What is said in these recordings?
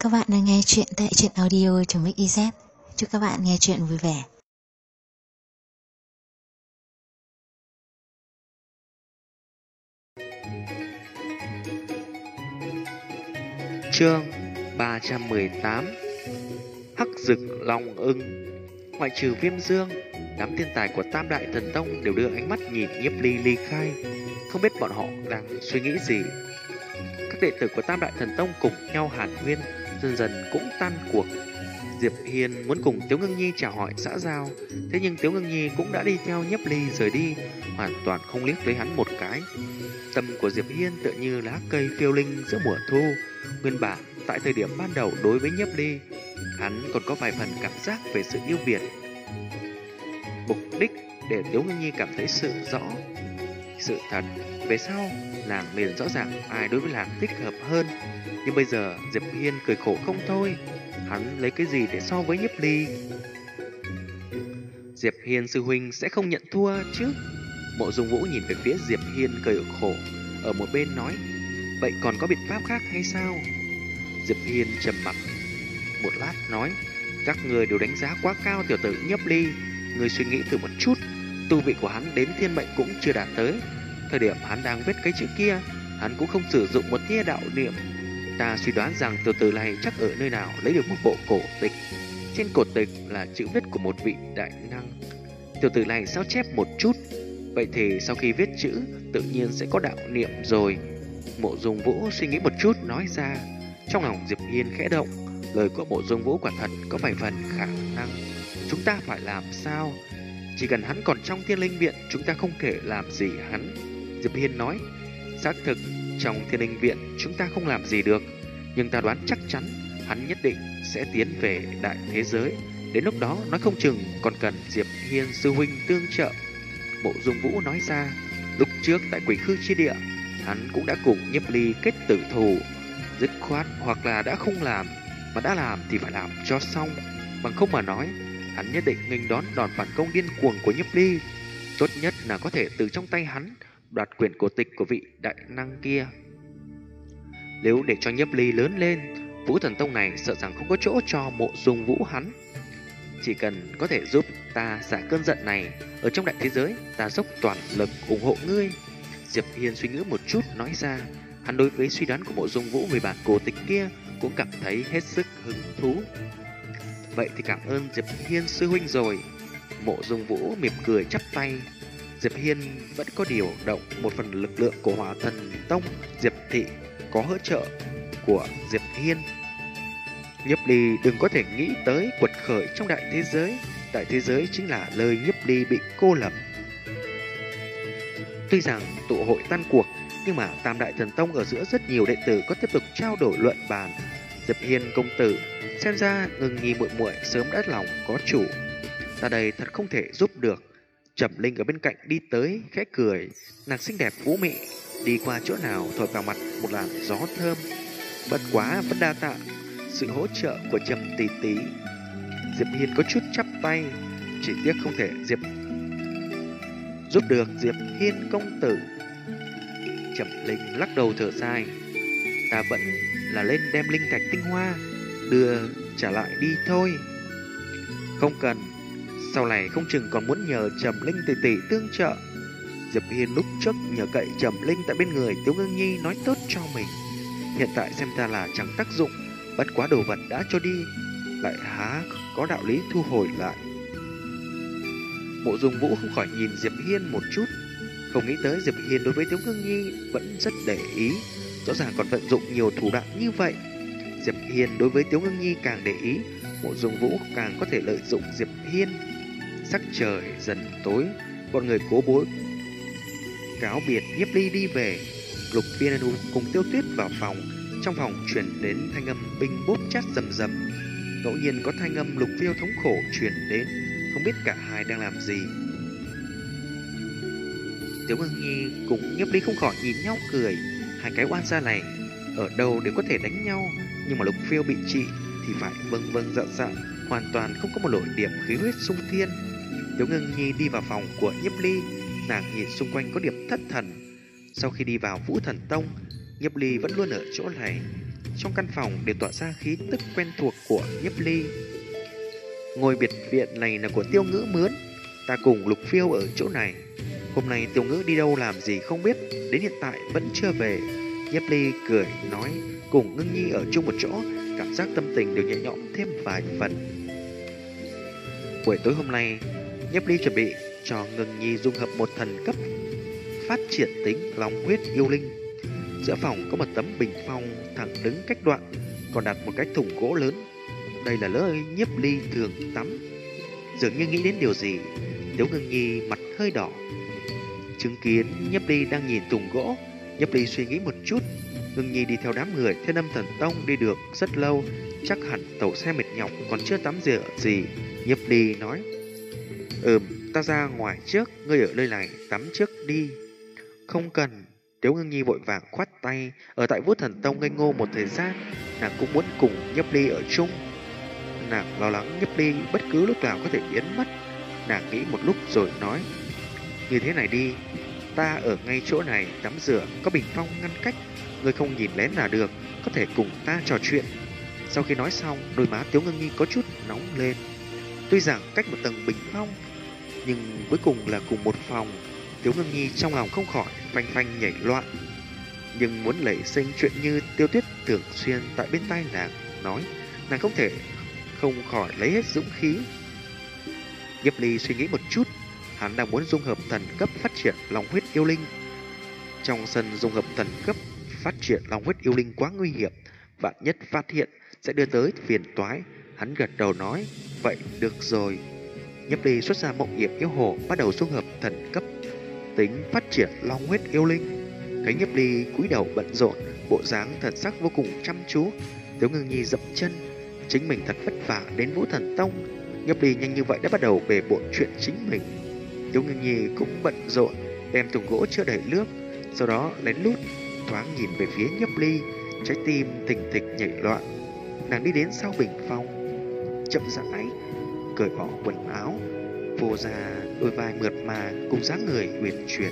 Các bạn đang nghe chuyện tại truyện audio.mix.iz. Chúc các bạn nghe chuyện vui vẻ. Chương 318 Hắc Dực Long Ưng. Ngoại trừ Viêm Dương, đám thiên tài của Tam Đại Thần Tông đều đưa ánh mắt nhìn Nhiếp Ly ly khai. Không biết bọn họ đang suy nghĩ gì. Các đệ tử của Tam Đại Thần Tông cùng nhau hàn huyên, dần dần cũng tan cuộc. Diệp Hiên muốn cùng Tiếu Ngưng Nhi chào hỏi xã giao, thế nhưng Tiếu Ngưng Nhi cũng đã đi theo Nhiếp Ly rời đi, hoàn toàn không liếc lấy hắn một cái. Tâm của Diệp Hiên tựa như lá cây phiêu linh giữa mùa thu. Nguyên bản tại thời điểm ban đầu đối với Nhiếp Ly, hắn còn có vài phần cảm giác về sự yêu Việt. Mục đích để Tiếu Ngưng Nhi cảm thấy sự thật. Về sau nàng liền rõ ràng ai đối với nàng thích hợp hơn. Nhưng bây giờ Diệp Hiên cười khổ không thôi. Hắn lấy cái gì để so với Nhiếp Ly? Diệp Hiên sư huynh sẽ không nhận thua chứ? Mộ Dung Vũ nhìn về phía Diệp Hiên cười khổ, ở một bên nói: vậy còn có biện pháp khác hay sao? Diệp Hiên trầm mặc một lát nói: các người đều đánh giá quá cao tiểu tử Nhiếp Ly. Người suy nghĩ thử một chút, tu vị của hắn đến thiên mệnh cũng chưa đạt tới. Thời điểm hắn đang viết cái chữ kia, hắn cũng không sử dụng một tia đạo niệm. Ta suy đoán rằng tiểu tử này chắc ở nơi nào lấy được một bộ cổ tịch. Trên cổ tịch là chữ viết của một vị đại năng. Tiểu tử này sao chép một chút, vậy thì sau khi viết chữ tự nhiên sẽ có đạo niệm rồi. Mộ Dung Vũ suy nghĩ một chút nói ra. Trong lòng Diệp Hiên khẽ động, lời của Mộ Dung Vũ quả thật có vài phần khả năng. Chúng ta phải làm sao? Chỉ cần hắn còn trong Thiên Linh Viện, chúng ta không thể làm gì hắn. Diệp Hiên nói: xác thực trong Thiên Linh Viện chúng ta không làm gì được, nhưng ta đoán chắc chắn hắn nhất định sẽ tiến về đại thế giới. Đến lúc đó nói không chừng còn cần Diệp Hiên sư huynh tương trợ. Mộ Dung Vũ nói ra: lúc trước tại Quỷ Khư chi địa, hắn cũng đã cùng Nhiếp Ly kết tử thù. Dứt khoát hoặc là đã không làm, mà đã làm thì phải làm cho xong. Bằng không mà nói, hắn nhất định nghênh đón đòn phản công điên cuồng của Nhiếp Ly. Tốt nhất là có thể từ trong tay hắn đoạt quyển cổ tịch của vị đại năng kia. Nếu để cho Nhiếp Ly lớn lên, Vũ Thần Tông này sợ rằng không có chỗ cho Mộ Dung Vũ hắn. Chỉ cần có thể giúp ta xả cơn giận này, ở trong đại thế giới ta dốc toàn lực ủng hộ ngươi. Diệp Hiên suy nghĩ một chút nói ra. Hắn đối với suy đoán của Mộ Dung Vũ về bản cổ tịch kia cũng cảm thấy hết sức hứng thú. Vậy thì cảm ơn Diệp Hiên sư huynh rồi. Mộ Dung Vũ mỉm cười chắp tay. Diệp Hiên vẫn có điều động một phần lực lượng của Hỏa Thần Tông. Diệp Thị có hỗ trợ của Diệp Hiên. Nhiếp Ly đừng có thể nghĩ tới quật khởi trong đại thế giới. Đại thế giới chính là nơi Nhiếp Ly bị cô lập. Tuy rằng tụ hội tan cuộc, nhưng mà Tam Đại Thần Tông ở giữa rất nhiều đệ tử có tiếp tục trao đổi luận bàn. Diệp Hiên công tử, xem ra Ngưng Nhi muội muội sớm đã lòng có chủ. Ta đây thật không thể giúp được. Trầm Linh ở bên cạnh đi tới khẽ cười. Nàng xinh đẹp vũ mị, đi qua chỗ nào thổi vào mặt một làn gió thơm. Bất quá vẫn đa tạ sự hỗ trợ của Trầm tỷ tỷ. Diệp Hiên có chút chắp tay, chỉ tiếc không thể giúp được Diệp Hiên công tử. Trầm Linh lắc đầu thở dài. Ta vẫn là lên đem linh thạch tinh hoa đưa trả lại đi thôi. Không cần, sau này không chừng còn muốn nhờ Trầm Linh tỷ tỷ tương trợ. Diệp Hiên lúc trước nhờ cậy Trầm Linh tại bên người Tiếu Ngưng Nhi nói tốt cho mình, hiện tại xem ra là chẳng tác dụng. Bất quá đồ vật đã cho đi, lại há có đạo lý thu hồi lại. Mộ Dung Vũ không khỏi nhìn Diệp Hiên một chút, không nghĩ tới Diệp Hiên đối với Tiếu Ngưng Nhi vẫn rất để ý, rõ ràng còn vận dụng nhiều thủ đoạn như vậy. Diệp Hiên đối với Tiếu Ngưng Nhi càng để ý, Mộ Dung Vũ càng có thể lợi dụng Diệp Hiên. Sắc trời dần tối, bọn người cố bối cáo biệt Nhiếp Ly đi về. Lục Phiên cùng Tiêu Tuyết vào phòng. Trong phòng truyền đến thanh âm binh bốp chát rầm rầm. Ngẫu nhiên có thanh âm Lục Phiêu thống khổ truyền đến, không biết cả hai đang làm gì. Tiếu Ngưng Nhi cùng Nhiếp Ly không khỏi nhìn nhau cười. Hai cái oan gia này ở đâu đều có thể đánh nhau, nhưng mà Lục Phiêu bị trị thì phải vâng vâng dạ dạ, hoàn toàn không có một nổi điểm khí huyết sung thiên. Tiếu Ngưng Nhi đi vào phòng của Nhiếp Ly, nàng nhìn xung quanh có điểm thất thần. Sau khi đi vào Vũ Thần Tông, Nhiếp Ly vẫn luôn ở chỗ này. trong căn phòng đều tỏa ra khí tức quen thuộc của Nhiếp Ly. Ngôi biệt viện này là của Tiêu Ngữ mướn, ta cùng Lục Phiêu ở chỗ này. Hôm nay Tiêu Ngữ đi đâu làm gì không biết, đến hiện tại vẫn chưa về. Nhiếp Ly cười nói, cùng Ngưng Nhi ở chung một chỗ, cảm giác tâm tình đều nhẹ nhõm thêm vài phần. Buổi tối hôm nay, Nhiếp Ly chuẩn bị cho Ngưng Nhi dung hợp một thần cấp phát triển tính long huyết yêu linh. Giữa phòng có một tấm bình phong thẳng đứng cách đoạn, còn đặt một cái thùng gỗ lớn. Đây là nơi Nhiếp Ly thường tắm. Dường như nghĩ đến điều gì, Tiếu Ngưng Nhi mặt hơi đỏ. Chứng kiến Nhiếp Ly đang nhìn thùng gỗ, Nhiếp Ly suy nghĩ một chút. Ngưng Nhi đi theo đám người Thiên Âm Thần Tông đi được rất lâu, chắc hẳn tàu xe mệt nhọc còn chưa tắm rửa gì. Nhiếp Ly nói, ta ra ngoài trước, ngươi ở nơi này tắm trước đi. Không cần. Tiếu Ngưng Nhi vội vàng khoát tay. Ở tại Vũ Thần Tông ngây ngô một thời gian, nàng cũng muốn cùng Nhiếp Ly ở chung. Nàng lo lắng Nhiếp Ly bất cứ lúc nào có thể biến mất. Nàng nghĩ một lúc rồi nói, như thế này đi, ta ở ngay chỗ này tắm rửa, có bình phong ngăn cách, ngươi không nhìn lén là được, có thể cùng ta trò chuyện. Sau khi nói xong, đôi má Tiếu Ngưng Nhi có chút nóng lên. Tuy rằng cách một tầng bình phong, nhưng cuối cùng là cùng một phòng. Tiếu Ngưng Nhi trong lòng không khỏi phanh phanh nhảy loạn. Nhưng muốn nảy sinh chuyện như Tiêu Tuyết thường xuyên tại bên tai nàng nói, nàng không thể không khỏi lấy hết dũng khí. Nhiếp Ly suy nghĩ một chút, hắn đang muốn dung hợp thần cấp phát triển long huyết yêu linh. Trong sân dung hợp thần cấp phát triển long huyết yêu linh quá nguy hiểm, vạn nhất phát hiện sẽ đưa tới phiền toái. Hắn gật đầu nói, vậy được rồi. Nhiếp Ly xuất ra mộng hiểm yêu hồ, bắt đầu dung hợp thần cấp tính phát triển long huyết yêu linh. Thấy Nhiếp Ly cúi đầu bận rộn, bộ dáng thần sắc vô cùng chăm chú, Tiếu Ngưng Nhi dậm chân. Chính mình thật vất vả đến Vũ Thần Tông, Nhiếp Ly nhanh như vậy đã bắt đầu bề bộn chuyện chính mình. Tiếu Ngưng Nhi cũng bận rộn, đem thùng gỗ chứa đầy nước, sau đó lén lút thoáng nhìn về phía Nhiếp Ly, trái tim thình thịch nhảy loạn. Nàng đi đến sau bình phong, chậm rãi cởi bỏ quần áo, phô ra đôi vai mượt mà cùng dáng người uyển chuyển.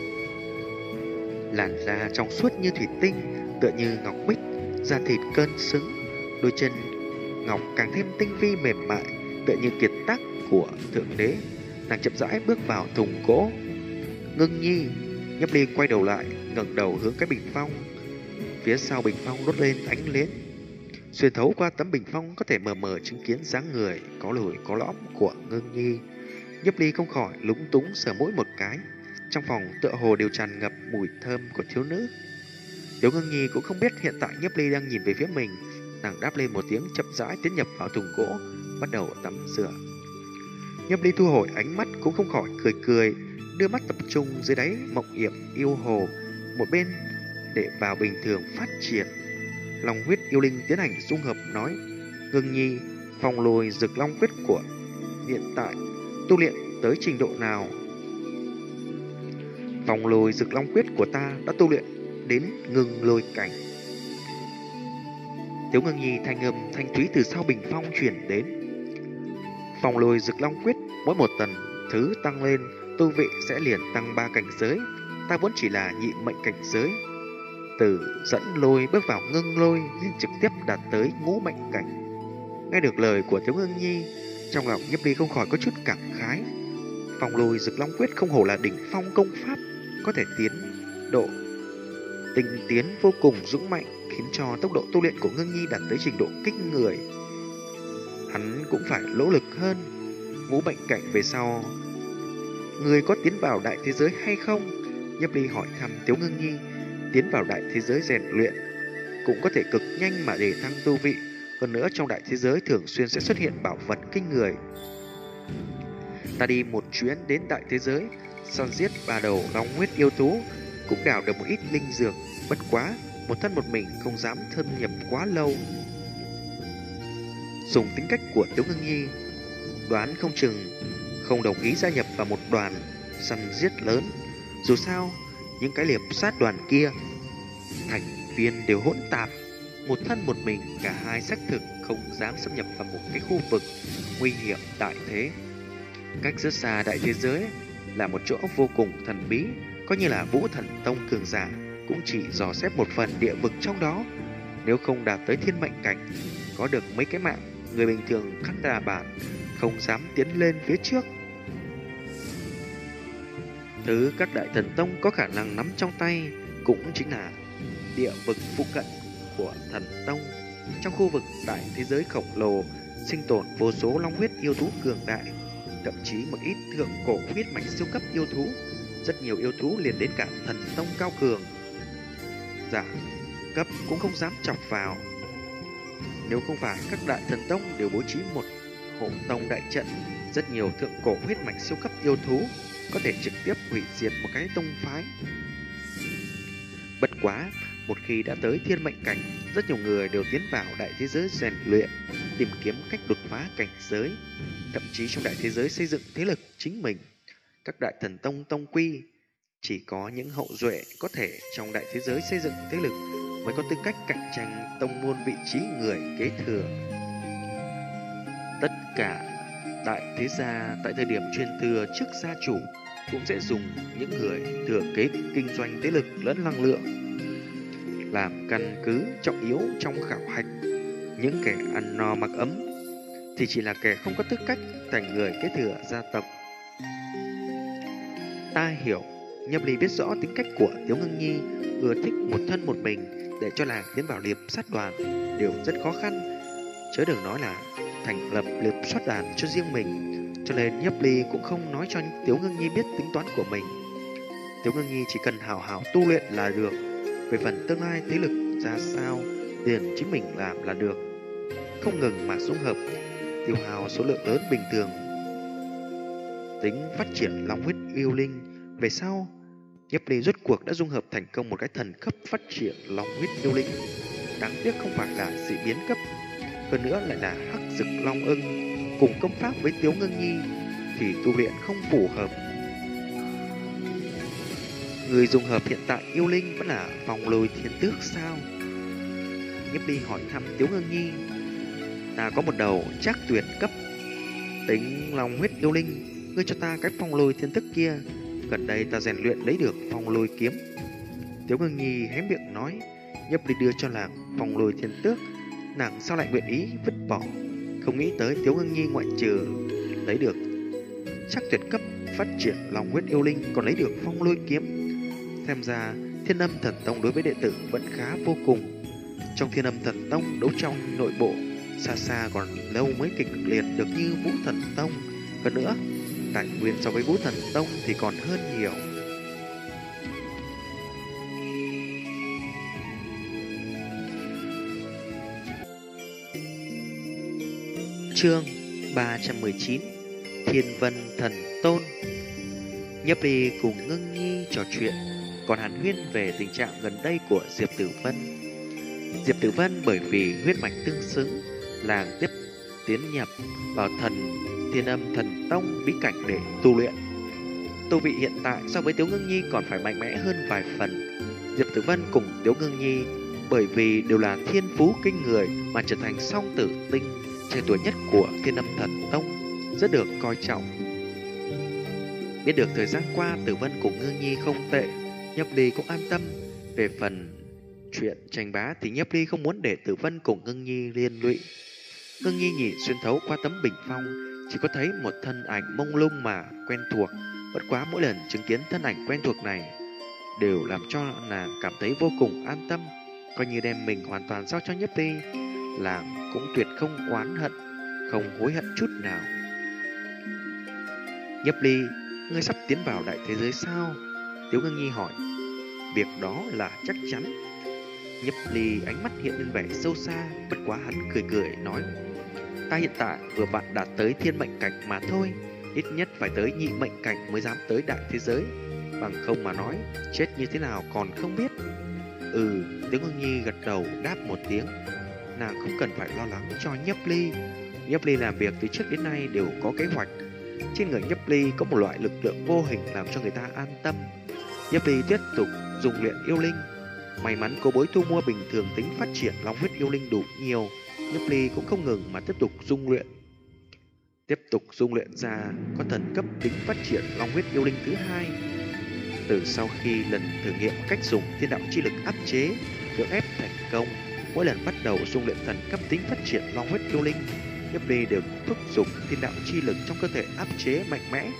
Làn da trong suốt như thủy tinh, tựa như ngọc bích, da thịt cân xứng, đôi chân ngọc càng thêm tinh vi mềm mại, tựa như kiệt tác của thượng đế. Nàng chậm rãi bước vào thùng gỗ. Ngưng Nhi. Nhiếp Ly quay đầu lại, ngẩng đầu hướng cái bình phong. Phía sau bình phong đốt lên ánh nến. Xuyên thấu qua tấm bình phong có thể mờ mờ chứng kiến dáng người có lồi có lõm của Ngưng Nhi. Nhiếp Ly không khỏi lúng túng sờ mũi một cái. Trong phòng tựa hồ đều tràn ngập mùi thơm của thiếu nữ. Tiếu Ngưng Nhi cũng không biết hiện tại Nhiếp Ly đang nhìn về phía mình. Nàng đáp lên một tiếng, chậm rãi tiến nhập vào thùng gỗ, bắt đầu tắm rửa. Nhiếp Ly thu hồi ánh mắt cũng không khỏi cười cười, đưa mắt tập trung dưới đáy mộng hiểm yêu hồ, một bên để vào bình thường phát triển. Long huyết yêu linh tiến hành dung hợp nói, Ngưng Nhi, phong lôi rực long huyết của hiện tại tu luyện tới trình độ nào? Phong lôi rực long huyết của ta đã tu luyện đến ngưng lôi cảnh. Tiếu Ngưng Nhi thanh âm thanh thúy từ sau bình phong truyền đến. Phong lôi rực long quyết mỗi một tầng thứ tăng lên, tu vị sẽ liền tăng 3 cảnh giới. Ta vốn chỉ là nhị mệnh cảnh giới, từ dẫn lôi bước vào ngưng lôi liền trực tiếp đạt tới ngũ mệnh cảnh. Nghe được lời của Tiếu Ngưng Nhi, trong lòng Nhiếp Ly không khỏi có chút cảm khái. Phong lôi rực long quyết không hổ là đỉnh phong công pháp, có thể tiến độ tinh tiến vô cùng dũng mạnh, khiến cho tốc độ tu luyện của Ngưng Nhi đạt tới trình độ kinh người. Hắn cũng phải nỗ lực hơn. Ngũ mệnh cảnh về sau, người có tiến vào đại thế giới hay không? Nhiếp Ly hỏi thăm Tiếu Ngưng Nhi. Tiến vào đại thế giới rèn luyện cũng có thể cực nhanh mà để thăng tu vị. Hơn nữa trong đại thế giới thường xuyên sẽ xuất hiện bảo vật kinh người. Ta đi một chuyến đến đại thế giới, săn giết 3 đầu long huyết yêu thú, cũng đào được một ít linh dược. Bất quá một thân một mình không dám thâm nhập quá lâu. Dùng tính cách của Tiếu Ngưng Nhi, đoán không chừng không đồng ý gia nhập vào một đoàn săn giết lớn. Dù sao những cái liệp sát đoàn kia thành viên đều hỗn tạp, một thân một mình, cả hai xác thực không dám xâm nhập vào một cái khu vực nguy hiểm đại thế. Cách rất xa đại thế giới là một chỗ vô cùng thần bí, coi như là Vũ Thần Tông cường giả cũng chỉ dò xét một phần địa vực trong đó. Nếu không đạt tới thiên mệnh cảnh, có được mấy cái mạng, người bình thường khắc đà bản không dám tiến lên phía trước. Thứ các đại thần tông có khả năng nắm trong tay cũng chính là địa vực phụ cận của thần tông. Trong khu vực đại thế giới khổng lồ sinh tồn vô số long huyết yêu thú cường đại, thậm chí một ít thượng cổ huyết mạch siêu cấp yêu thú. Rất nhiều yêu thú liền đến cả thần tông cao cường, giả cấp cũng không dám chọc vào. Nếu không phải các đại thần tông đều bố trí một hộ tông đại trận, rất nhiều thượng cổ huyết mạch siêu cấp yêu thú có thể trực tiếp hủy diệt một cái tông phái. Bất quá, một khi đã tới thiên mệnh cảnh, rất nhiều người đều tiến vào đại thế giới rèn luyện, tìm kiếm cách đột phá cảnh giới, thậm chí trong đại thế giới xây dựng thế lực chính mình. Các đại thần tông tông quy chỉ có những hậu duệ có thể trong đại thế giới xây dựng thế lực mới có tư cách cạnh tranh tông môn vị trí người kế thừa. Tất cả đại thế gia tại thời điểm truyền thừa trước gia chủ cũng sẽ dùng những người thừa kế kinh doanh thế lực lẫn năng lượng làm căn cứ trọng yếu trong khảo hạch. Những kẻ ăn no mặc ấm thì chỉ là kẻ không có tư cách thành người kế thừa gia tộc. Ta hiểu, Nhâm Ly biết rõ tính cách của Tiếu Ngưng Nhi, ưa thích một thân một mình, để cho nàng tiến vào liệp sát đoàn đều rất khó khăn, chớ đừng nói là thành lập liệp sát đoàn cho riêng mình. Cho nên Nhâm Ly cũng không nói cho Tiếu Ngưng Nhi biết tính toán của mình. Tiếu Ngưng Nhi chỉ cần hào hào tu luyện là được. Về phần tương lai thế lực ra sao, liền chính mình làm là được. Không ngừng mà dung hợp, tiêu hao số lượng lớn bình thường. Tính phát triển long huyết yêu linh. Về sau, Nhâm Ly rốt cuộc đã dung hợp thành công một cái thần cấp phát triển long huyết yêu linh. Đáng tiếc không phải là dị biến cấp, hơn nữa lại là hắc dực long ưng. Cùng công pháp với Tiếu Ngưng Nhi thì tu luyện không phù hợp. Người dùng hợp hiện tại yêu linh vẫn là Phong Lôi Thiên Tước sao? Nhâm Ly hỏi thăm Tiếu Ngưng Nhi. Ta có một đầu chắc tuyệt cấp tính long huyết yêu linh, ngươi cho ta cái Phong Lôi Thiên Tước kia. Gần đây ta rèn luyện lấy được Phong Lôi kiếm. Tiếu Ngưng Nhi hé miệng nói. Nhâm Ly đưa cho nàng Phong Lôi Thiên Tước, nàng sao lại nguyện ý vứt bỏ? Không nghĩ tới Tiếu Ngưng Nhi ngoại trừ lấy được chắc tuyệt cấp phát triển long huyết yêu linh, còn lấy được Phong Lôi kiếm. Xem ra Thiên Âm Thần Tông đối với đệ tử vẫn khá vô cùng. Trong Thiên Âm Thần Tông đấu trong nội bộ xa xa còn lâu mới kịch liệt được như Vũ Thần Tông. Hơn nữa, tài nguyên so với Vũ Thần Tông thì còn hơn nhiều. Chương 319 Thiên Vân Thần Tôn. Nhâm Ly cùng Ngưng Nhi trò chuyện, còn hàn huyên về tình trạng gần đây của Diệp Tử Vân. Diệp Tử Vân bởi vì huyết mạch tương xứng, làng tiếp tiến nhập vào Thiên Âm Thần Tông bí cảnh để tu luyện. Tu vị hiện tại so với Tiếu Ngưng Nhi còn phải mạnh mẽ hơn vài phần. Diệp Tử Vân cùng Tiếu Ngưng Nhi bởi vì đều là thiên phú kinh người mà trở thành song tử tinh trẻ tuổi nhất của Thiên Âm Thần Tông, rất được coi trọng. Biết được thời gian qua Tử Vân cùng Ngưng Nhi không tệ, Nhâm Ly cũng an tâm. Về phần chuyện tranh bá thì Nhâm Ly không muốn để Tử Vân cùng Ngưng Nhi liên lụy. Ngưng Nhi nhìn xuyên thấu qua tấm bình phong, chỉ có thấy một thân ảnh mông lung mà quen thuộc. Bất quá mỗi lần chứng kiến thân ảnh quen thuộc này đều làm cho nàng cảm thấy vô cùng an tâm, coi như đem mình hoàn toàn giao cho Nhâm Ly, nàng cũng tuyệt không oán hận, không hối hận chút nào. Nhâm Ly, ngươi sắp tiến vào đại thế giới sao? Tiếu Ngưng Nhi hỏi. Việc đó là chắc chắn. Nhâm Ly ánh mắt hiện lên vẻ sâu xa, bất quá hắn cười cười nói. Ta hiện tại vừa bạn đạt tới thiên mệnh cảnh mà thôi, ít nhất phải tới nhị mệnh cảnh mới dám tới đại thế giới. Bằng không mà nói, chết như thế nào còn không biết. Tiếu Ngưng Nhi gật đầu đáp một tiếng. Nàng không cần phải lo lắng cho Nhâm Ly. Nhâm Ly làm việc từ trước đến nay đều có kế hoạch. Trên người Nhâm Ly có một loại lực lượng vô hình làm cho người ta an tâm. Nhâm Ly tiếp tục dùng luyện yêu linh. May mắn cô bối thu mua bình thường tính phát triển long huyết yêu linh đủ nhiều, Nhâm Ly cũng không ngừng mà tiếp tục dung luyện. Tiếp tục dung luyện ra có thần cấp tính phát triển long huyết yêu linh thứ hai. Từ sau khi lần thử nghiệm cách dùng thiên đạo chi lực áp chế, cưỡng ép thành công, Mỗi lần bắt đầu dung luyện thần cấp tính phát triển long huyết yêu linh, Nhiếp Ly đều thúc giục thiên đạo chi lực trong cơ thể áp chế mạnh mẽ.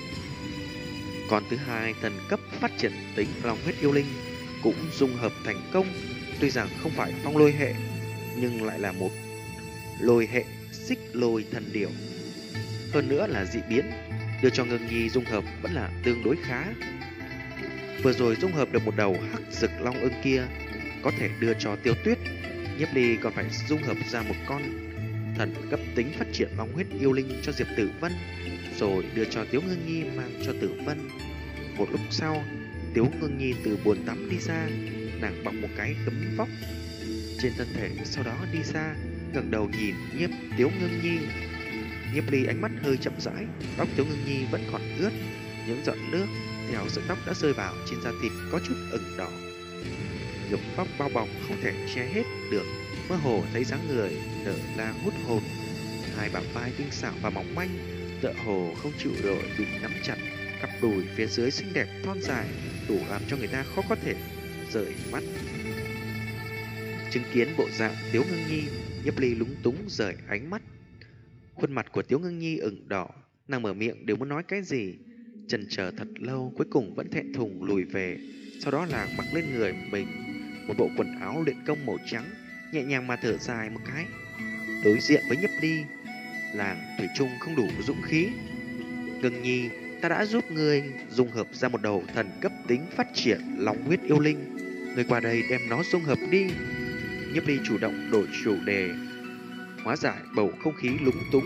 Còn thứ hai, thần cấp phát triển tính long huyết yêu linh cũng dung hợp thành công, tuy rằng không phải phong lôi hệ, nhưng lại là một lôi hệ xích lôi thần điểu. Hơn nữa là dị biến, đưa cho Ngưng Nhi dung hợp vẫn là tương đối khá. Vừa rồi dung hợp được một đầu hắc dực long ưng kia, có thể đưa cho Tiêu Tuyết. Nhiếp Ly còn phải dung hợp ra một con thần cấp tính phát triển long huyết yêu linh cho Diệp Tử Vân, rồi đưa cho Tiếu Ngưng Nhi mang cho Tử Vân. Một lúc sau, Tiếu Ngưng Nhi từ bồn tắm đi ra, nàng bọc một cái gấm vóc trên thân thể, sau đó đi ra, ngẩng đầu nhìn Tiếu Ngưng Nhi. Nhiếp Ly ánh mắt hơi chậm rãi, tóc Tiếu Ngưng Nhi vẫn còn ướt, những giọt nước theo sợi tóc đã rơi vào trên da thịt có chút ửng đỏ. Gấm vóc bao bọc không thể che hết được, mơ hồ thấy dáng người nở ra hút hồn. Hai bả vai tinh xảo và mỏng manh, tựa hồ không chịu nổi bị nắm chặt. Cặp đùi phía dưới xinh đẹp thon dài, đủ làm cho người ta khó có thể rời mắt. Chứng kiến bộ dạng Tiếu Ngưng Nhi, Nhiếp Ly lúng túng rời ánh mắt. Khuôn mặt của Tiếu Ngưng Nhi ửng đỏ, nàng mở miệng đều muốn nói cái gì, chần chờ thật lâu, cuối cùng vẫn thẹn thùng lùi về. Sau đó là mặc lên người mình một bộ quần áo luyện công màu trắng, nhẹ nhàng mà thở dài một cái. Đối diện với Nhiếp Ly, nàng thủy chung không đủ dũng khí. Ngưng Nhi, ta đã giúp ngươi dung hợp ra một đầu thần cấp tính phát triển long huyết yêu linh, ngươi qua đây đem nó dung hợp đi. Nhiếp Ly chủ động đổi chủ đề, hóa giải bầu không khí lúng túng.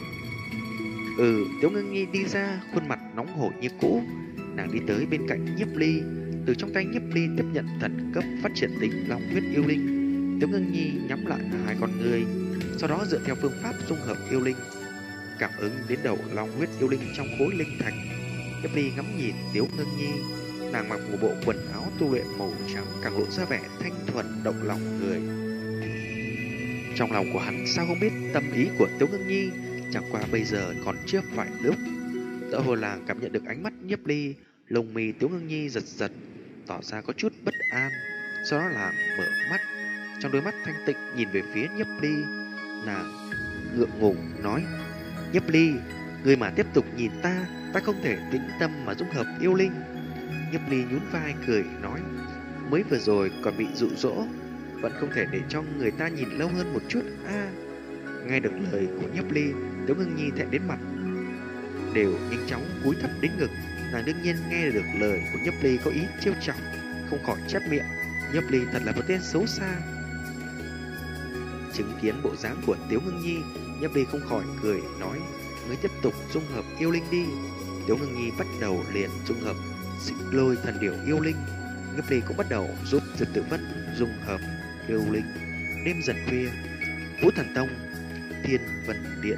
Tiếu Ngưng Nhi đi ra, khuôn mặt nóng hổi như cũ. Nàng đi tới bên cạnh Nhiếp Ly, từ trong tay Nhiếp Ly tiếp nhận thần cấp phát triển tính long huyết yêu linh. Tiếu Ngưng Nhi nhắm lại hai con ngươi, sau đó dựa theo phương pháp dung hợp yêu linh, cảm ứng đến đầu long huyết yêu linh trong khối linh thạch. Nhiếp Ly ngắm nhìn Tiếu Ngưng Nhi, nàng mặc một bộ quần áo tu luyện màu trắng càng lộ ra vẻ thanh thuần động lòng người. Trong lòng của hắn sao không biết tâm ý của Tiếu Ngưng Nhi, chẳng qua bây giờ còn chưa phải lúc. Tựa hồ là cảm nhận được ánh mắt Nhiếp Ly, lông mi Tiếu Ngưng Nhi giật giật, tỏ ra có chút bất an. Sau đó là mở mắt, trong đôi mắt thanh tịnh nhìn về phía Nhiếp Ly, nàng ngượng ngùng nói: Nhiếp Ly, người mà tiếp tục nhìn ta không thể tĩnh tâm mà dung hợp yêu linh. Nhiếp Ly nhún vai cười nói: mới vừa rồi còn bị dụ dỗ, vẫn không thể để cho người ta nhìn lâu hơn một chút a. Nghe được lời của Nhiếp Ly, Tiếu Ngưng Nhi thẹn đến mặt đều nhanh chóng cúi thấp đến ngực. Nàng đương nhiên nghe được lời của Nhiếp Ly có ý trêu chọc, không khỏi chép miệng: Nhiếp Ly thật là một tên xấu xa. Chứng kiến bộ dáng của Tiếu Ngưng Nhi, Nhiếp Ly không khỏi cười nói: ngươi tiếp tục dung hợp yêu linh đi. Tiếu Ngưng Nhi bắt đầu liền dung hợp xích lôi thần điểu yêu linh. Nhiếp Ly cũng bắt đầu giúp Diệp Tử Vân dung hợp yêu linh. Đêm dần khuya, Vũ Thần Tông, Thiên Vân Điện.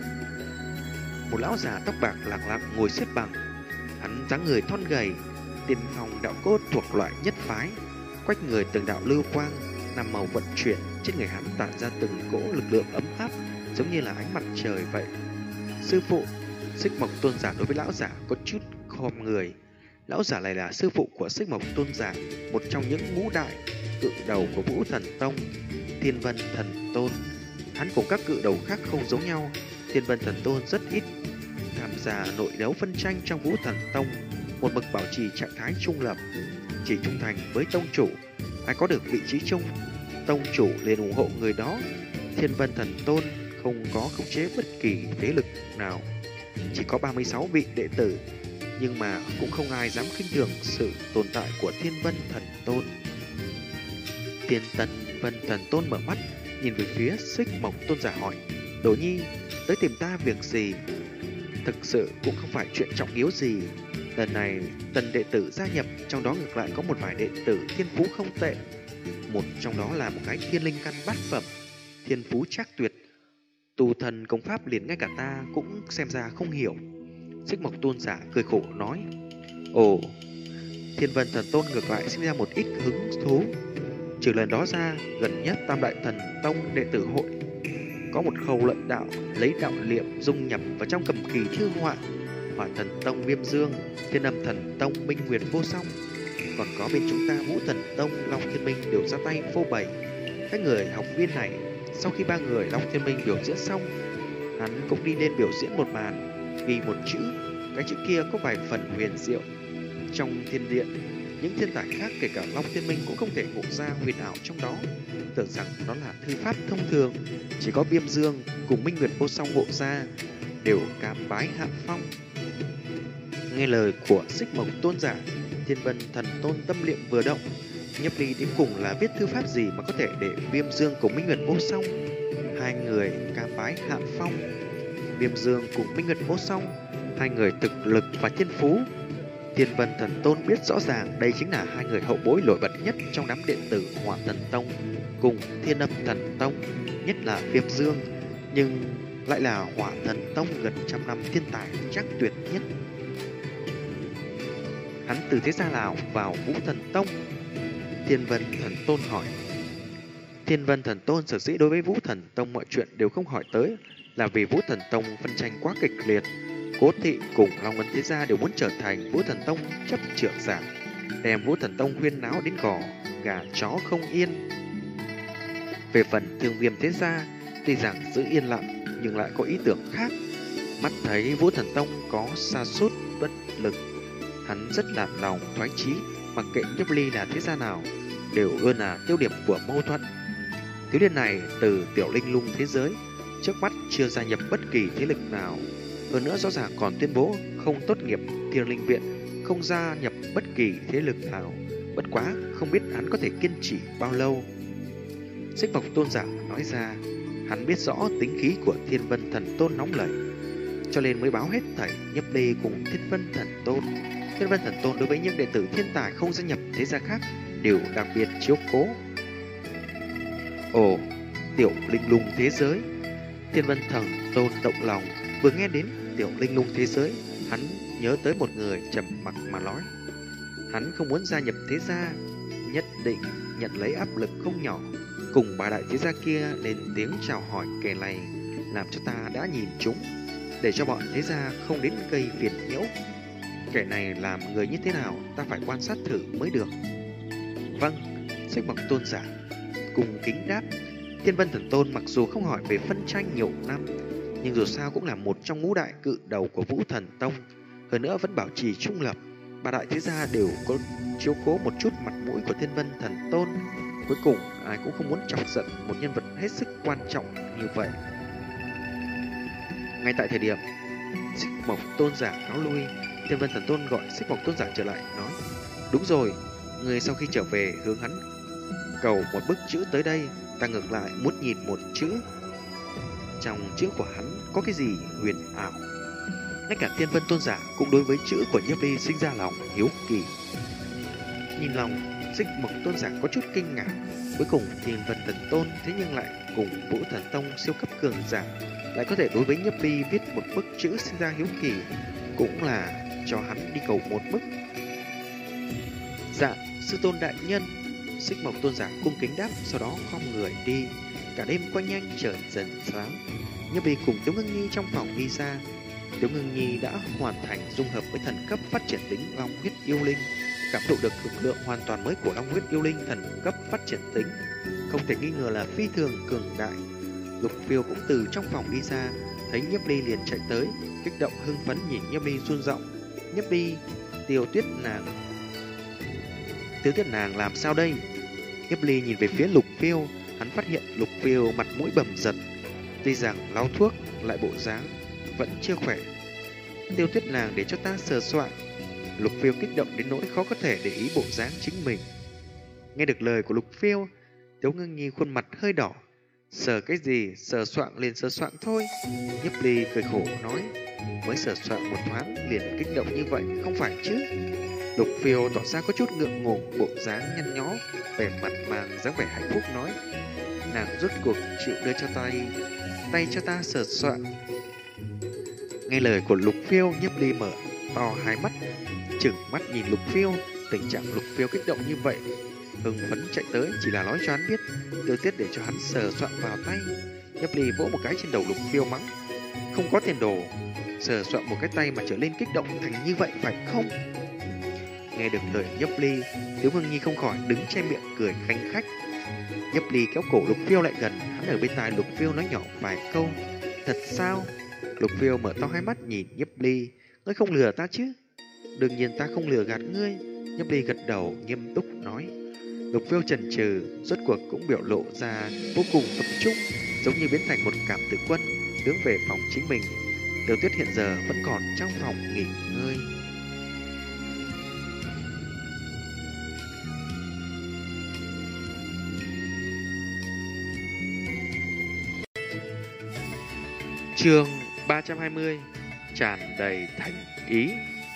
Một lão già tóc bạc lặng lặng ngồi xếp bằng. Hắn dáng người thon gầy, tiên phong đạo cốt thuộc loại nhất phái, quách người từng đạo lưu quang, năm màu vận chuyển, trên người hắn tản ra từng cỗ lực lượng ấm áp, giống như là ánh mặt trời vậy. Sư phụ, Xích Mộc Tôn giả đối với lão giả có chút khom người. Lão giả này là sư phụ của Xích Mộc Tôn giả, một trong những ngũ đại cự đầu của Vũ Thần Tông, Thiên Vân Thần Tôn. Hắn cùng các cự đầu khác không giống nhau. Thiên Vân Thần Tôn rất ít tham gia nội đấu phân tranh trong Vũ Thần Tông, một mực bảo trì trạng thái trung lập, chỉ trung thành với tông chủ. Ai có được vị trí chung, tông chủ liền ủng hộ người đó. Thiên Vân Thần Tôn không có khống chế bất kỳ thế lực nào, chỉ có 36 vị đệ tử, nhưng mà cũng không ai dám khinh thường sự tồn tại của Thiên Vân Thần Tôn. Thiên Vân Thần Tôn mở mắt, nhìn về phía Xích Mộc Tôn giả hỏi: Đồ Nhi, tới tìm ta việc gì? Thực sự cũng không phải chuyện trọng yếu gì. Lần này tần đệ tử gia nhập, trong đó ngược lại có một vài đệ tử thiên phú không tệ. Một trong đó là một cái thiên linh căn bát phẩm, thiên phú trác tuyệt, tu thần công pháp liền ngay cả ta cũng xem ra không hiểu. Xích Mộc Tôn giả cười khổ nói: Ồ. Thiên Vân Thần Tôn ngược lại sinh ra một ít hứng thú. Trừ lần đó ra, gần nhất Tam Đại Thần Tông đệ tử hội có một khâu luận đạo, lấy đạo niệm dung nhập vào trong cầm kỳ thư họa. Hỏa Thần Tông Viêm Dương, Thiên Âm Thần Tông Minh Nguyệt Vô Song, còn có bên chúng ta Vũ Thần Tông Long Thiên Minh đều ra tay phô bày. Hết Cái người học viên này, sau khi ba người Long Thiên Minh biểu diễn xong, hắn cũng đi lên biểu diễn một màn, ghi một chữ. Cái chữ kia có vài phần huyền diệu. Trong thiên điện, những thiên tài khác kể cả Long Thiên Minh cũng không thể ngộ ra huyền ảo trong đó, tưởng rằng đó là thư pháp thông thường. Chỉ có Viêm Dương cùng Minh Nguyệt Vô Song ngộ ra, đều cám bái hạ phong. Nghe lời của Xích Mộc Tôn giả, Thiên Vân Thần Tôn tâm niệm vừa động. Nhiếp Ly đến cùng là viết thư pháp gì mà có thể để Viêm Dương cùng Minh Nguyệt Vô Song hai người cam bái hạ phong? Viêm Dương cùng Minh Nguyệt Vô Song, hai người thực lực và thiên phú. Thiên Vân Thần Tôn biết rõ ràng đây chính là hai người hậu bối nổi bật nhất trong đám đệ tử Hỏa Thần Tông cùng Thiên Âm Thần Tông, nhất là Viêm Dương, nhưng lại là Hỏa Thần Tông gần trăm năm thiên tài chắc tuyệt nhất. Hắn từ thế gia nào vào Vũ Thần Tông? Thiên Vân Thần Tôn hỏi. Thiên Vân Thần Tôn sở dĩ đối với Vũ Thần Tông mọi chuyện đều không hỏi tới là vì Vũ Thần Tông phân tranh quá kịch liệt. Cố Thị cùng Long Ân thế gia đều muốn trở thành Vũ Thần Tông chấp trưởng giả, đem Vũ Thần Tông huyên náo đến gà chó không yên. Về phần Thương Viêm thế gia, tuy rằng giữ yên lặng nhưng lại có ý tưởng khác. Mắt thấy Vũ Thần Tông có sa sút bất lực, hắn rất là lòng thoái chí, mặc kệ Nhiếp Ly là thế gia nào, đều luôn là tiêu điểm của mâu thuẫn. Thiếu niên này từ tiểu linh lung thế giới, trước mắt chưa gia nhập bất kỳ thế lực nào, hơn nữa rõ ràng còn tuyên bố không tốt nghiệp Thiên Linh Viện, không gia nhập bất kỳ thế lực nào. Bất quá không biết hắn có thể kiên trì bao lâu. Xích Mộc Tôn giả nói ra, hắn biết rõ tính khí của Thiên Vân Thần Tôn nóng nảy, cho nên mới báo hết thảy Nhiếp Ly cùng Thiên Vân Thần Tôn. Thiên Vân Thần Tôn đối với những đệ tử thiên tài không gia nhập thế gia khác đều đặc biệt chiếu cố. Ồ, tiểu linh lung thế giới. Thiên Vân Thần Tôn động lòng, vừa nghe đến tiểu linh lung thế giới, hắn nhớ tới một người trầm mặc mà nói. Hắn không muốn gia nhập thế gia, nhất định nhận lấy áp lực không nhỏ. Cùng ba đại thế gia kia lên tiếng chào hỏi kẻ này, làm cho ta đã nhìn chúng, để cho bọn thế gia không đến gây phiền nhiễu. Kẻ này làm người như thế nào, ta phải quan sát thử mới được. Vâng, Xích Mộc Tôn giả cùng kính đáp. Thiên Vân Thần Tôn mặc dù không hỏi về phân tranh nhiều năm, nhưng dù sao cũng là một trong ngũ đại cự đầu của Vũ Thần Tông, hơn nữa vẫn bảo trì trung lập. Ba đại thế gia đều có chiếu cố một chút mặt mũi của Thiên Vân Thần Tôn. Cuối cùng ai cũng không muốn chọc giận một nhân vật hết sức quan trọng như vậy. Ngay tại thời điểm Xích Mộc Tôn giả cáo lui, Thiên Vân Thần Tôn gọi Xích Mộc Tôn giả trở lại, nói: Đúng rồi, người sau khi trở về hướng hắn cầu một bức chữ tới đây, ta ngược lại muốn nhìn một chữ. Trong chữ của hắn có cái gì huyền ảo? Ngay cả Thiên Vân Tôn giả cũng đối với chữ của Nhiếp Ly sinh ra lòng hiếu kỳ. Nhìn lòng Xích Mộc Tôn giả có chút kinh ngạc. Cuối cùng Thiên Vân Thần Tôn thế nhưng lại cùng Vũ Thần Tông siêu cấp cường giả, lại có thể đối với Nhiếp Ly viết một bức chữ sinh ra hiếu kỳ, cũng là cho hắn đi cầu một bức. Dạ, sư tôn đại nhân. Xích Mộc Tôn giả cung kính đáp, sau đó khom người đi. Cả đêm qua nhanh trở dần sáng. Nhiếp Ly cùng Tiếu Ngưng Nhi trong phòng đi ra. Tiếu Ngưng Nhi đã hoàn thành dung hợp với thần cấp phát triển tính Long Huyết Yêu Linh, cảm thụ được lực lượng hoàn toàn mới của Long Huyết Yêu Linh thần cấp phát triển tính, không thể nghi ngờ là phi thường cường đại. Lục Phiêu cũng từ trong phòng đi ra, thấy Nhiếp Ly liền chạy tới, kích động hưng phấn nhìn Nhiếp Ly run giọng: Nhiếp Ly, Tiêu Tuyết nàng làm sao đây? Nhiếp Ly nhìn về phía Lục Phiêu, hắn phát hiện Lục Phiêu mặt mũi bầm dập, tuy rằng lau thuốc lại bộ dáng vẫn chưa khỏe. Tiêu Tuyết nàng để cho ta sờ soạn. Lục Phiêu kích động đến nỗi khó có thể để ý bộ dáng chính mình. Nghe được lời của Lục Phiêu, Tiếu Ngưng Nhi khuôn mặt hơi đỏ. Sờ cái gì, sờ soạn liền sờ soạn thôi. Nhiếp Ly cười khổ nói: Mới sờ soạn một thoáng liền kích động như vậy, không phải chứ? Lục Phiêu tỏ ra có chút ngượng ngùng, bộ dáng nhăn nhó, vẻ mặt mang dáng vẻ hạnh phúc nói: Nàng rốt cuộc chịu đưa cho tay cho ta sờ soạn. Nghe lời của Lục Phiêu, Nhiếp Ly mở to hai mắt, trừng mắt nhìn Lục Phiêu. Tình trạng Lục Phiêu kích động như vậy, hưng phấn chạy tới chỉ là nói cho hắn biết Tiêu Tuyết để cho hắn sờ soạn vào tay. Nhiếp Ly vỗ một cái trên đầu Lục Phiêu mắng: Không có tiền đồ, sờ soạn một cái tay mà trở lên kích động thành như vậy phải không? Nghe được lời Nhiếp Ly, Tiếu Ngưng Nhi không khỏi đứng che miệng cười khanh khách. Nhiếp Ly kéo cổ Lục Phiêu lại gần, hắn ở bên tai Lục Phiêu nói nhỏ vài câu. Thật sao? Lục Phiêu mở to hai mắt nhìn Nhiếp Ly. Ngươi không lừa ta chứ? Đương nhiên ta không lừa gạt ngươi. Nhiếp Ly gật đầu nghiêm túc nói. Lục Phiêu chần chừ, rốt cuộc cũng biểu lộ ra vô cùng tập trung, giống như biến thành một cảm tử quân, hướng về phòng chính mình. Tiêu Tuyết hiện giờ vẫn còn trong phòng nghỉ ngơi. Chương 320 tràn đầy thành ý.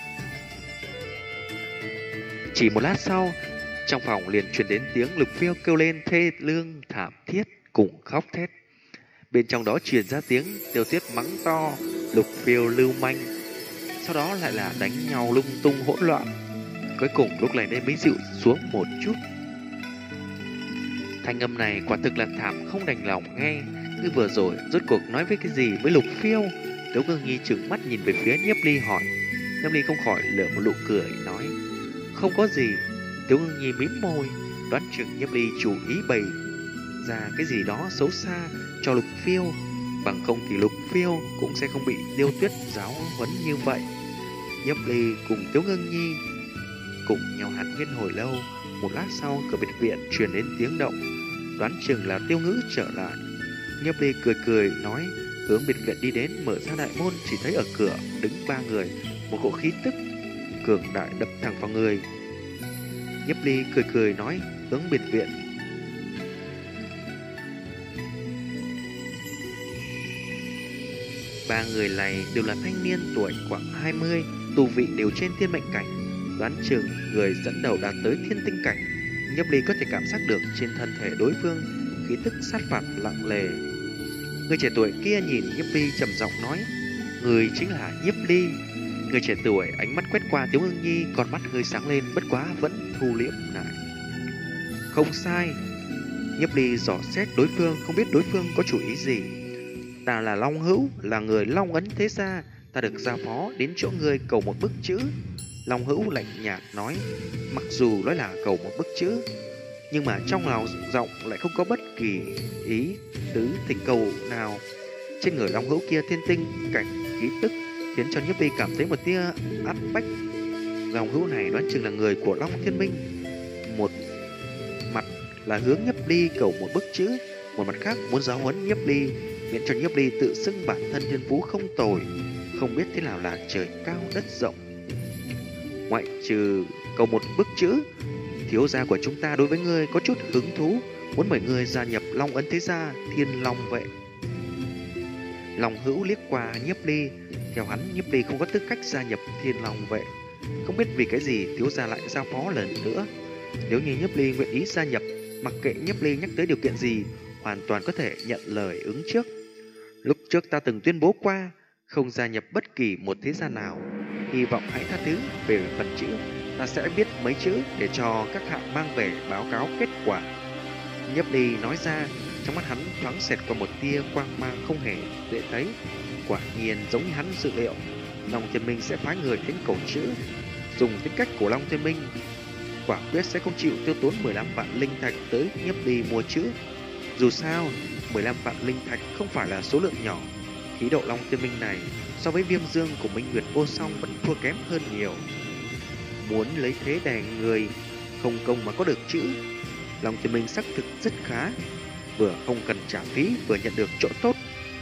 Chỉ một lát sau, trong phòng liền truyền đến tiếng Lục Phiêu kêu lên thê lương thảm thiết cùng khóc thét. Bên trong đó truyền ra tiếng Tiêu Tuyết mắng to Lục Phiêu lưu manh, sau đó lại là đánh nhau lung tung hỗn loạn. Cuối cùng lúc này đây mới dịu xuống một chút. Thanh âm này quả thực là thảm không đành lòng nghe. Như vừa rồi rốt cuộc nói với cái gì với Lục Phiêu? Tố Ngưng Nhi trừng mắt nhìn về phía Nhiếp Ly hỏi. Nhiếp Ly không khỏi lở một nụ cười nói không có gì. Tố Ngưng Nhi mím môi, đoán chừng Nhiếp Ly chủ ý bày ra cái gì đó xấu xa cho Lục Phiêu, bằng không thì Lục Phiêu cũng sẽ không bị Tiêu Tuyết giáo huấn như vậy. Nhiếp Ly cùng Tố Ngưng Nhi cùng nhau hàn huyên hồi lâu. Một lát sau cửa biệt viện truyền đến tiếng động, đoán chừng là Tiêu Ngữ trở lại. Nhiếp Ly cười cười nói, hướng biệt viện đi đến, mở ra đại môn, chỉ thấy ở cửa đứng ba người, một cỗ khí tức cường đại đập thẳng vào người. Nhiếp Ly cười cười nói, hướng biệt viện. Ba người này đều là thanh niên tuổi khoảng 20, tu vị đều trên thiên mệnh cảnh, đoán chừng người dẫn đầu đạt tới thiên tinh cảnh. Nhiếp Ly có thể cảm giác được trên thân thể đối phương khí tức sát phạt lặng lề. Người trẻ tuổi kia nhìn Nhiếp Ly trầm giọng nói, người chính là Nhiếp Ly. Người trẻ tuổi ánh mắt quét qua Tiếu Ngưng Nhi, con mắt hơi sáng lên, bất quá vẫn thu liễm lại. Không sai. Nhiếp Ly dò xét đối phương, không biết đối phương có chủ ý gì. Ta là Long Hữu, là người Long Ấn Thế Gia, ta được giao phó đến chỗ ngươi cầu một bức chữ. Long Hữu lạnh nhạt nói, mặc dù nói là cầu một bức chữ, nhưng mà trong lòng giọng lại không có bất kỳ ý tứ thỉnh cầu nào. Trên người Long Hữu kia thiên tinh cảnh khí tức khiến cho Nhiếp Ly cảm thấy một tia áp bách. Long Hữu này đoán chừng là người của Long Thiên Minh. Một mặt là hướng Nhiếp Ly cầu một bức chữ, một mặt khác muốn giáo huấn Nhiếp Ly, miễn cho Nhiếp Ly tự xưng bản thân thiên phú không tồi, không biết thế nào là trời cao đất rộng. Ngoại trừ cầu một bức chữ, thiếu gia của chúng ta đối với ngươi có chút hứng thú, muốn mời ngươi gia nhập Long Ấn Thế Gia Thiên Long Vệ. Long Hữu liếc qua Nhiếp Ly, theo hắn Nhiếp Ly không có tư cách gia nhập Thiên Long Vệ, không biết vì cái gì thiếu gia lại giao phó lần nữa. Nếu như Nhiếp Ly nguyện ý gia nhập, mặc kệ Nhiếp Ly nhắc tới điều kiện gì, hoàn toàn có thể nhận lời ứng trước. Lúc trước ta từng tuyên bố qua, không gia nhập bất kỳ một thế gia nào, hy vọng hãy tha thứ. Về phần chữ, ta sẽ viết mấy chữ để cho các hạ mang về báo cáo kết quả. Nhiếp Ly nói ra, trong mắt hắn thoáng xẹt qua một tia quang mang không hề dễ thấy. Quả nhiên giống như hắn dự liệu, Long Thiên Minh sẽ phái người đến cầu chữ. Dùng tính cách của Long Thiên Minh, quả quyết sẽ không chịu tiêu tốn 15 vạn linh thạch tới Nhiếp Ly mua chữ. Dù sao, 15 vạn linh thạch không phải là số lượng nhỏ. Khí độ Long Thiên Minh này so với Viêm Dương của Minh Nguyệt Vô Song vẫn thua kém hơn nhiều. Muốn lấy thế đè người, không công mà có được chữ, Long Thiên Minh xác thực rất khá, vừa không cần trả phí vừa nhận được chỗ tốt.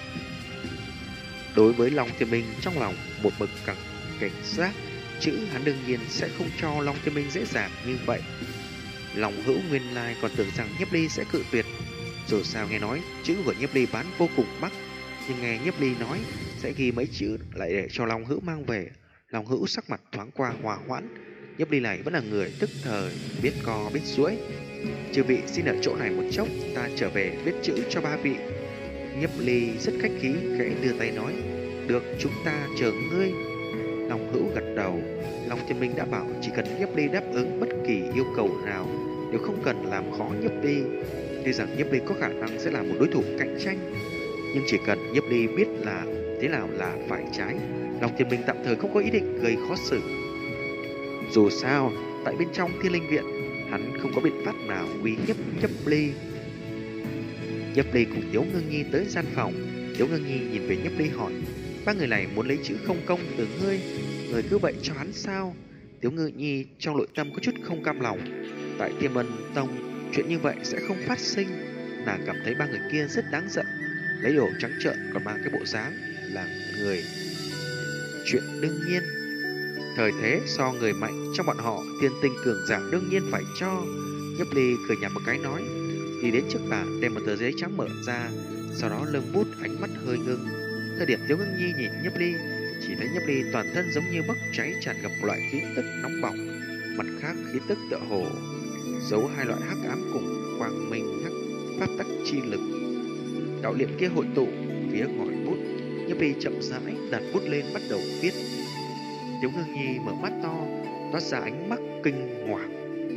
Đối với Long Thiên Minh trong lòng một bậc cảnh giác, chữ hắn đương nhiên sẽ không cho Long Thiên Minh dễ dàng như vậy. Long Hữu nguyên lai còn tưởng rằng Nhiếp Ly sẽ cự tuyệt, dù sao nghe nói chữ của Nhiếp Ly bán vô cùng mắc, nhưng nghe Nhiếp Ly nói sẽ ghi mấy chữ lại để cho Long Hữu mang về, Long Hữu sắc mặt thoáng qua hòa hoãn. Nhiếp Ly này vẫn là người tức thời, biết co biết duỗi. Chư vị xin ở chỗ này một chốc, ta trở về viết chữ cho ba vị. Nhiếp Ly rất khách khí, khẽ đưa tay nói, được, chúng ta chờ ngươi. Long Hữu gật đầu. Long Thiên Minh đã bảo chỉ cần Nhiếp Ly đáp ứng bất kỳ yêu cầu nào đều không cần làm khó Nhiếp Ly. Tuy rằng Nhiếp Ly có khả năng sẽ là một đối thủ cạnh tranh, nhưng chỉ cần Nhiếp Ly biết là thế nào là phải trái, Long Thiên Minh tạm thời không có ý định gây khó xử. Dù sao, tại bên trong Thiên Linh Viện, hắn không có biện pháp nào uy hiếp Nhiếp Ly. Nhiếp Ly cùng Tiếu Ngưng Nhi tới gian phòng. Tiếu Ngưng Nhi nhìn về Nhiếp Ly hỏi: ba người này muốn lấy chữ không công từ ngươi, người cứ vậy cho hắn sao? Tiếu Ngưng Nhi trong nội tâm có chút không cam lòng. Tại Tiêm Ân Tông, chuyện như vậy sẽ không phát sinh. Nàng cảm thấy ba người kia rất đáng giận, lấy đồ trắng trợn còn mang cái bộ dáng là người. Chuyện đương nhiên, thời thế so người mạnh trong bọn họ, thiên tinh cường giả đương nhiên phải cho. Nhiếp Ly cười nhạt một cái nói, đi đến trước bàn đem một tờ giấy trắng mở ra, sau đó lưng bút, ánh mắt hơi ngưng. Thời điểm Tiếu Ngưng Nhi nhìn Nhiếp Ly, chỉ thấy Nhiếp Ly toàn thân giống như bốc cháy, tràn ngập một loại khí tức nóng bỏng. Mặt khác khí tức tựa hồ giấu hai loại hắc ám cùng quang minh hắc pháp tắc chi lực. Đạo niệm kia hội tụ phía ngòi bút, Nhiếp Ly chậm rãi đặt bút lên bắt đầu viết. Tiếu Ngưng Nhi mở mắt to, toát ra ánh mắt kinh hoàng.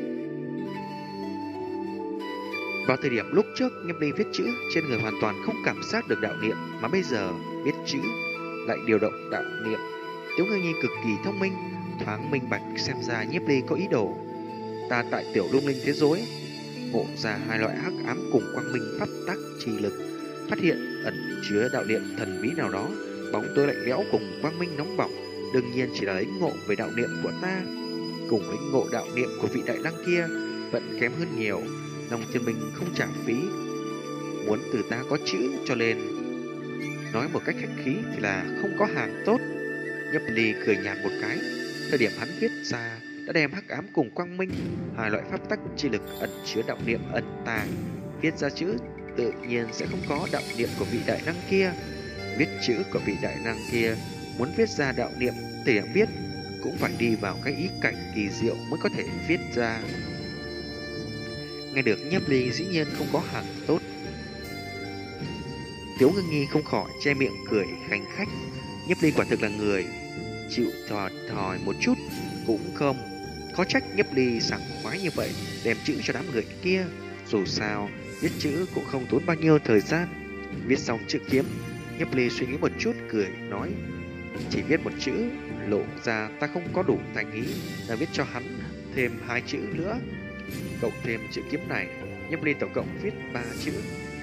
Vào thời điểm lúc trước Nhiếp Ly viết chữ, trên người hoàn toàn không cảm giác được đạo niệm, mà bây giờ viết chữ lại điều động đạo niệm. Tiếu Ngưng Nhi cực kỳ thông minh, thoáng minh bạch xem ra Nhiếp Ly có ý đồ. Ta tại Tiểu Lung Linh thế giới ngộ ra hai loại hắc ám cùng quang minh pháp tắc chi lực, phát hiện ẩn chứa đạo niệm thần bí nào đó, bóng tối lạnh lẽo cùng quang minh nóng bỏng, đương nhiên chỉ là lĩnh ngộ về đạo niệm của ta, cùng lĩnh ngộ đạo niệm của vị đại năng kia vẫn kém hơn nhiều. Long Thiên Minh không trả phí, muốn từ ta có chữ, cho nên nói một cách khách khí thì là không có hàng tốt. Nhiếp Ly cười nhạt một cái, thời điểm hắn viết ra đã đem hắc ám cùng quang minh, hai loại pháp tắc chi lực ẩn chứa đạo niệm ẩn tàng, viết ra chữ tự nhiên sẽ không có đạo niệm của vị đại năng kia. Viết chữ của vị đại năng kia muốn viết ra đạo niệm, thời điểm viết cũng phải đi vào cái ý cảnh kỳ diệu mới có thể viết ra. Nghe được Nhiếp Ly dĩ nhiên không có hàng tốt, Tiếu Ngưng Nhi không khỏi che miệng cười khanh khách. Nhiếp Ly quả thực là người chịu thòi thòi một chút cũng không, khó trách Nhiếp Ly sảng khoái như vậy, đem chữ cho đám người kia. Dù sao viết chữ cũng không tốn bao nhiêu thời gian. Viết xong chữ kiếm, Nhiếp Ly suy nghĩ một chút cười nói, chỉ viết một chữ lộ ra ta không có đủ thành ý, ta viết cho hắn thêm 2 chữ nữa, cộng thêm chữ kiếm này, Nhiếp Ly tổng cộng viết 3 chữ.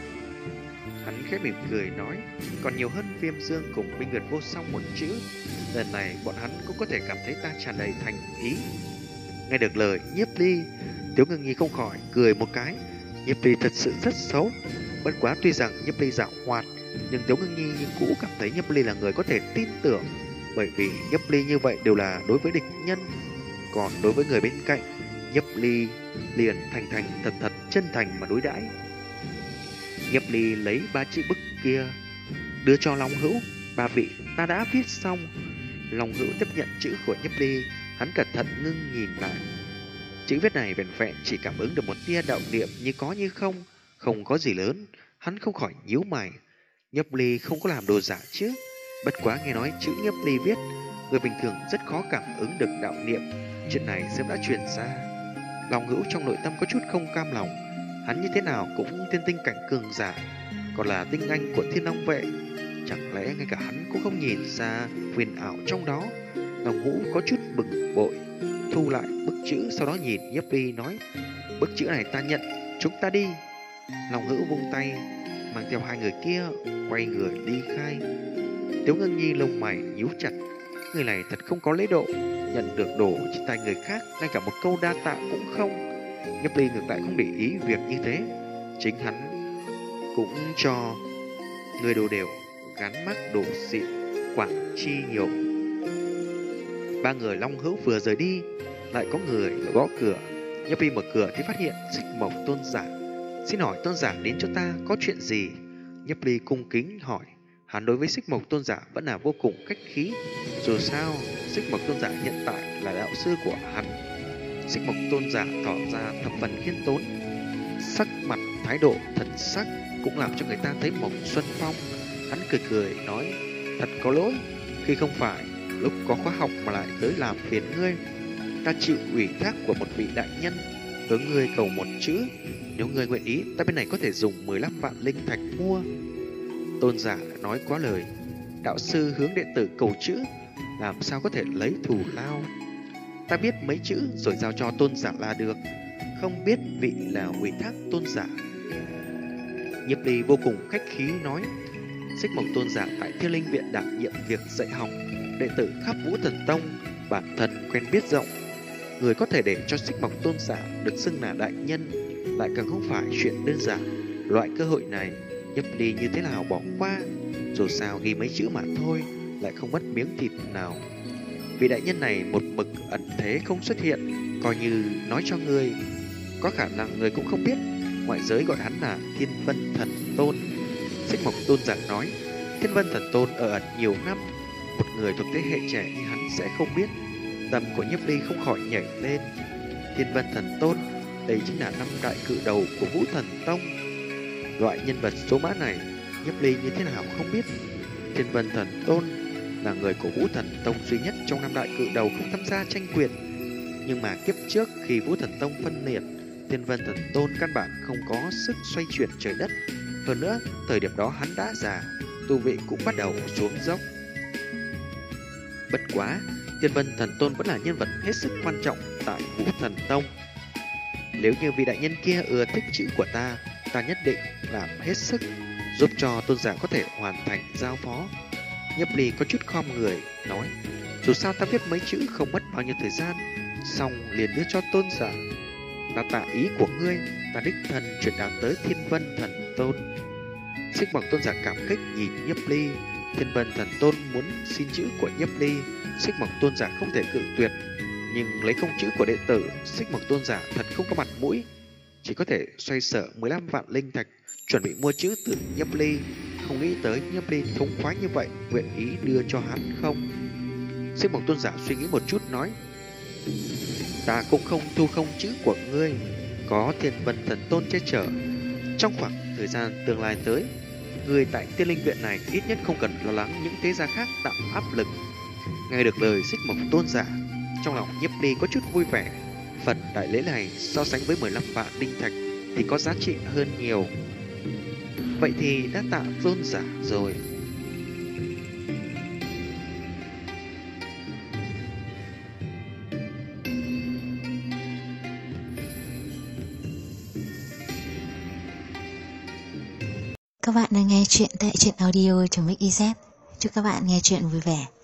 Hắn khẽ mỉm cười nói, còn nhiều hơn Viêm Dương cùng Minh Nguyệt Vô Song 1 chữ. Lần này bọn hắn cũng có thể cảm thấy ta tràn đầy thành ý. Nghe được lời Nhiếp Ly, Tiếu Ngưng Nhi không khỏi cười một cái. Nhiếp Ly thật sự rất xấu. Bất quá tuy rằng Nhiếp Ly giảo hoạt, nhưng Tiếu Ngưng Nhi như cũ cảm thấy Nhiếp Ly là người có thể tin tưởng, bởi vì Nhiếp Ly như vậy đều là đối với địch nhân, còn đối với người bên cạnh, Nhiếp Ly liền thành thật thật chân thành mà đối đãi. Nhiếp Ly lấy 3 chữ bức kia đưa cho Long Hữu, 3 vị ta đã viết xong. Long Hữu tiếp nhận chữ của Nhiếp Ly, hắn cẩn thận ngưng nhìn lại. Chữ viết này vẹn vẹn chỉ cảm ứng được một tia đạo niệm như có như không, không có gì lớn. Hắn không khỏi nhíu mày, Nhiếp Ly không có làm đồ giả chứ? Bất quá nghe nói chữ Nhiếp Ly viết, người bình thường rất khó cảm ứng được đạo niệm, chuyện này sớm đã truyền ra. Long Hữu trong nội tâm có chút không cam lòng, hắn như thế nào cũng thiên tinh cảnh cường giả, còn là tinh anh của Thiên Long vệ, chẳng lẽ ngay cả hắn cũng không nhìn ra huyền ảo trong đó? Long Hữu có chút bực bội, thu lại bức chữ, sau đó nhìn Nhiếp Ly nói, bức chữ này ta nhận, chúng ta đi. Long Hữu vung tay, mang theo 2 người kia, quay người ly khai. Tiếu Ngưng Nhi lông mày nhíu chặt, người này thật không có lễ độ, nhận được đồ trên tay người khác, ngay cả một câu đa tạ cũng không. Nhiếp Ly ngược lại không để ý việc như thế, chính hắn cũng cho người đồ đều, gắn mác đồ xịn, quản chi nhiều. 3 người Long Hữu vừa rời đi, lại có người gõ cửa. Nhiếp Ly mở cửa thì phát hiện Xích Mộc Tôn giả. Xin hỏi tôn giả đến cho ta có chuyện gì? Nhiếp Ly cung kính hỏi. Hắn đối với Xích Mộc Tôn giả vẫn là vô cùng khách khí, dù sao Xích Mộc Tôn giả hiện tại là đạo sư của hắn. Xích Mộc Tôn giả tỏ ra thập phần khiêm tốn, sắc mặt thái độ thần sắc cũng làm cho người ta thấy mộng xuân phong. Hắn cười cười nói, thật có lỗi khi không phải lúc có khóa học mà lại tới làm phiền ngươi. Ta chịu ủy thác của một vị đại nhân, hướng ngươi cầu một chữ, nếu ngươi nguyện ý, ta bên này có thể dùng 15 vạn linh thạch mua. Tôn giả nói quá lời, đạo sư hướng đệ tử cầu chữ, làm sao có thể lấy thù lao? Ta biết mấy chữ rồi giao cho tôn giả là được. không biết vị là ủy thác tôn giả. Nhiếp Ly vô cùng khách khí nói, Xích Mộc tôn giả tại Thiên Linh viện đảm nhiệm việc dạy học, đệ tử khắp Vũ Thần Tông, bản thân quen biết rộng. Người có thể để cho Xích Mộc tôn giả được xưng là đại nhân lại càng không phải chuyện đơn giản. Loại cơ hội này Nhiếp Ly như thế nào bỏ qua, dù sao ghi mấy chữ mà thôi, lại không mất miếng thịt nào. Vị đại nhân này một mực ẩn thế không xuất hiện, coi như nói cho người, có khả năng người cũng không biết. Ngoại giới gọi hắn là Thiên Vân Thần Tôn. Xích Mộc tôn giả nói, Thiên Vân Thần Tôn ở ẩn nhiều năm, một người thuộc thế hệ trẻ như hắn sẽ không biết. Tâm của Nhiếp Ly không khỏi nhảy lên. Thiên Vân Thần Tôn, đây chính là 5 đại cự đầu của Vũ Thần Tông. Loại nhân vật số mã này, Nhiếp Ly như thế nào không biết. Thiên Vân Thần Tôn là người của Vũ Thần Tông duy nhất trong 5 đại cự đầu không tham gia tranh quyền. Nhưng mà kiếp trước khi Vũ Thần Tông phân liệt, Thiên Vân Thần Tôn căn bản không có sức xoay chuyển trời đất. Hơn nữa, thời điểm đó hắn đã già, tu vị cũng bắt đầu xuống dốc. Bất quá, Thiên Vân Thần Tôn vẫn là nhân vật hết sức quan trọng tại Vũ Thần Tông. Nếu như vị đại nhân kia ưa thích chữ của ta nhất định làm hết sức giúp cho tôn giả có thể hoàn thành giao phó. Nhiếp Ly có chút khom người nói, dù sao ta viết mấy chữ không mất bao nhiêu thời gian, xong liền đưa cho tôn giả. Ta tạ ý của ngươi, ta đích thân chuyển đạt tới Thiên Vân Thần Tôn. Xích Mộc tôn giả cảm kích nhìn Nhiếp Ly. Thiên Vân Thần Tôn muốn xin chữ của Nhiếp Ly, Xích Mộc tôn giả không thể cự tuyệt, nhưng lấy không chữ của đệ tử, Xích Mộc tôn giả thật không có mặt mũi, chỉ có thể xoay sở 15 vạn linh thạch chuẩn bị mua chữ từ Nhiếp Ly. Không nghĩ tới Nhiếp Ly thống khoái như vậy, nguyện ý đưa cho hắn không. Xích Mộc tôn giả suy nghĩ một chút nói, ta cũng không thu không chữ của ngươi, có Thiên Vân Thần Tôn che chở. Trong khoảng thời gian tương lai tới, người tại Tiên Linh viện này ít nhất không cần lo lắng những thế gia khác tạo áp lực. Nghe được lời Xích Mộc tôn giả, trong lòng Nhiếp Ly có chút vui vẻ. Phần đại lễ này so sánh với 15 vạn linh thạch thì có giá trị hơn nhiều. Vậy thì đã tạ tôn giả rồi. Các bạn đang nghe chuyện tại truyện audio.mix.iz. Chúc các bạn nghe chuyện vui vẻ.